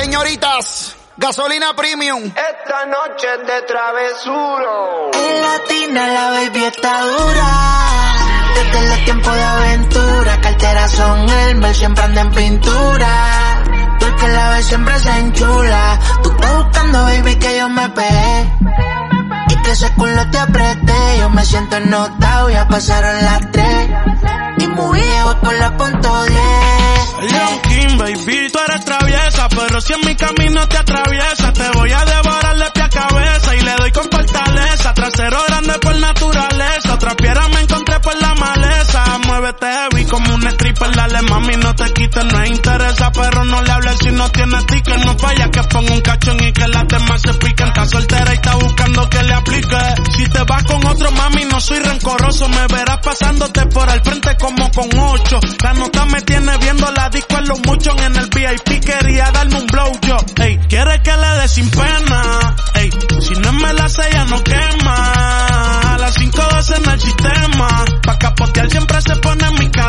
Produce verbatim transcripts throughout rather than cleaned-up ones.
señoritas, gasolina premium. Esta noche es de travesuro. En Latina la baby está dura. Desde el tiempo de aventura, carteras son Elmer, siempre anda en pintura. Tú el que la ves siempre se enchula. Tú estás buscando, baby, que yo me pegué y que ese culo te apreté. Yo me siento ennotado, ya pasaron las tres y muy viejo por la punto diez. Young King, baby, tú eres traviesa, pero si en mi camino te atraviesa, te voy a devorar de pie a cabeza y le doy con fortaleza. Trasero grande por naturaleza, otra piedra me encontré por la maleza. Muévete heavy como un stripper, dale mami, no te quites, no interesa, pero no le hables si no tienes ticket. No falla que ponga un cachón y que las demás se piquen. Está soltera y está buscando que le aplique. Si te vas con otro, mami, no soy rencoroso, me verás pasándote por el frente como con ocho. La nota me tiene viendo la disco en los muchos, en el V I P quería darme un blow yo. Ey, quiere que le dé sin pena. Ey, si no me la sella no quema. A las cinco doce en el sistema, pa' capotear siempre se pone en mi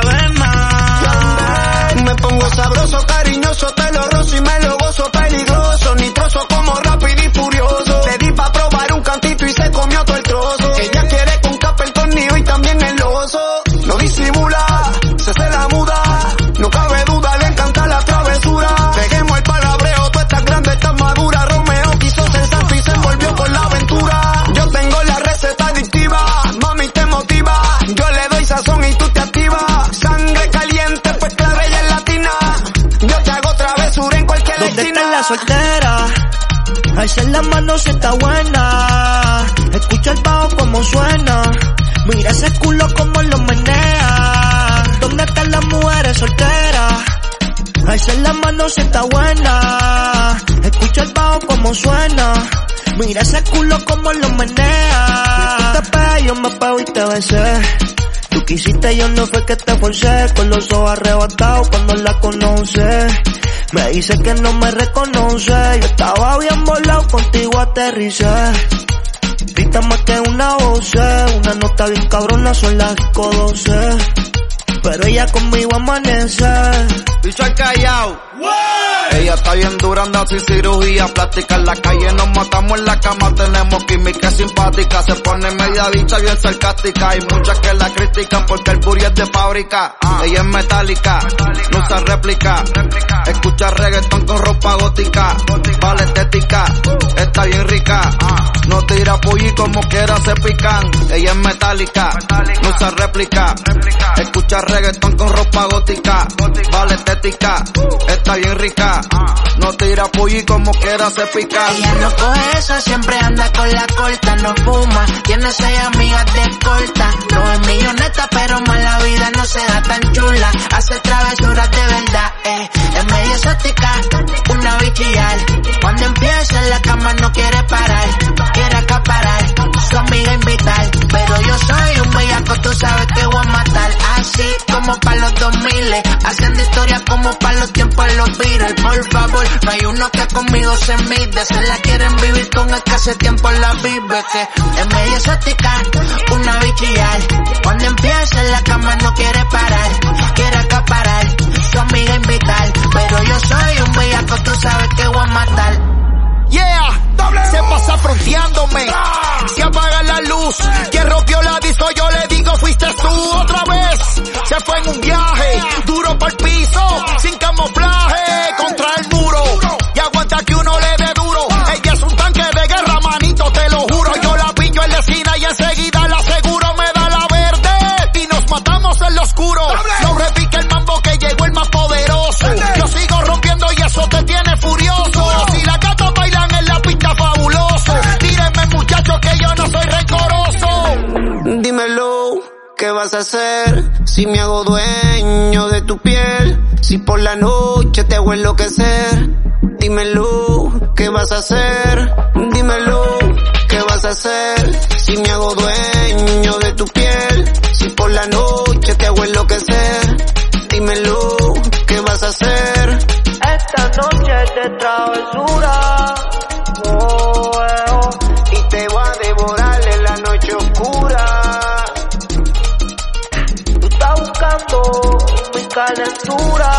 cadena. Me pongo sabroso, cariñoso, te lo rozo y me lo gozo. Peligroso, nitroso como rápido y furioso. Le di pa' probar un cantito y se comió todo el trozo. Ella quiere con capa el tornillo y también el oso. No disimula, se hace la muda. No cabe duda, le encanta la travesura. Dejemos el palabreo, tú estás grande, estás madura. Romeo quiso ser santo y se envolvió con la aventura. Yo tengo la receta adictiva, mami te motiva. Yo le doy sazón y tú te activas. Sangre caliente, pues clave ella es latina. Yo te hago travesura en cualquier ¿Dónde esquina. está la soltera? Alza la mano si está buena. Escucha el bajo como suena. Mira ese culo como lo menea. ¿Dónde están las mujeres solteras? Alza la mano si está buena. Escucha el bajo como suena. Mira ese culo como lo menea. Tú te pegas, yo me pego y te besé. Tú quisiste, yo no fue que te forcé. Con los ojos arrebatados cuando la conoce. Me dice que no me reconoce. Yo estaba bien volado, contigo aterricé. Grita más que una voz, una nota bien cabrona, son las disco doce. Pero ella conmigo amanece. Bicho al callao. Ella está bien dura, anda sin cirugía plástica. En la calle nos matamos, en la cama tenemos química simpática. Se pone media bicha bien sarcástica. Hay muchas que la critican porque el booty es de fábrica. Ella es metálica, no usa réplica. Escucha reggaetón con ropa gótica. Vale estética, está bien rica. No tira pollo y como quiera se pican. Ella es metálica, no usa réplica. Escucha reggaetón con ropa gótica. Vale estética, está bien rica. No tira pollo y como quiera se pica. Ella no coge eso, siempre anda con la corta. No fuma, tiene seis amigas de corta. No es milloneta, pero más la vida no se da tan chula. Hace travesuras de verdad, eh. Es medio exótica, una bichillar. Cuando empieza en la cama no quiere parar. Quiere acaparar, su amiga invitar. Pero yo soy un bellaco, tú sabes que voy a matar. Así como para los dos miles, haciendo historia como para los tiempos de los Beatles. Por favor, no hay uno que conmigo se mide. Se la quieren vivir con el que hace tiempo la vive. Que es medio exótica, una bichillar. Cuando empieza en la cama no quiere parar. Quiere acaparar, su amiga invitar. Pero yo soy un bellaco, tú sabes que voy a matar. Yeah, se pasa fronteándome. Se apaga la luz. Quien rompió la disco yo le digo fuiste tú otra vez. Se fue en un viaje, duro por el piso, sin camuflaje, contra el muro. Y aguanta que uno le dé duro. Ella es un tanque de guerra, manito, te lo juro. Yo la pillo en la esquina y enseguida la aseguro. Me da la verde y nos matamos en lo oscuro. No repique el mambo que llegó el más poderoso. Yo sigo rompiendo y eso te tiene furioso. Si la gata bailan en la pista fabuloso. Tírenme muchachos que yo no soy rencoroso. Dímelo, ¿qué vas a hacer si me hago dueño de tu piel? Si por la noche te hago enloquecer. Dímelo, ¿qué vas a hacer? Dímelo, ¿qué vas a hacer si me hago dueño de tu piel? Si por la noche te hago enloquecer. Dímelo, ¿qué vas a hacer? Esta noche es de travesura. Oh, eh, oh. Y te voy a devorar en la noche oscura. Tú estás buscando mi calentura.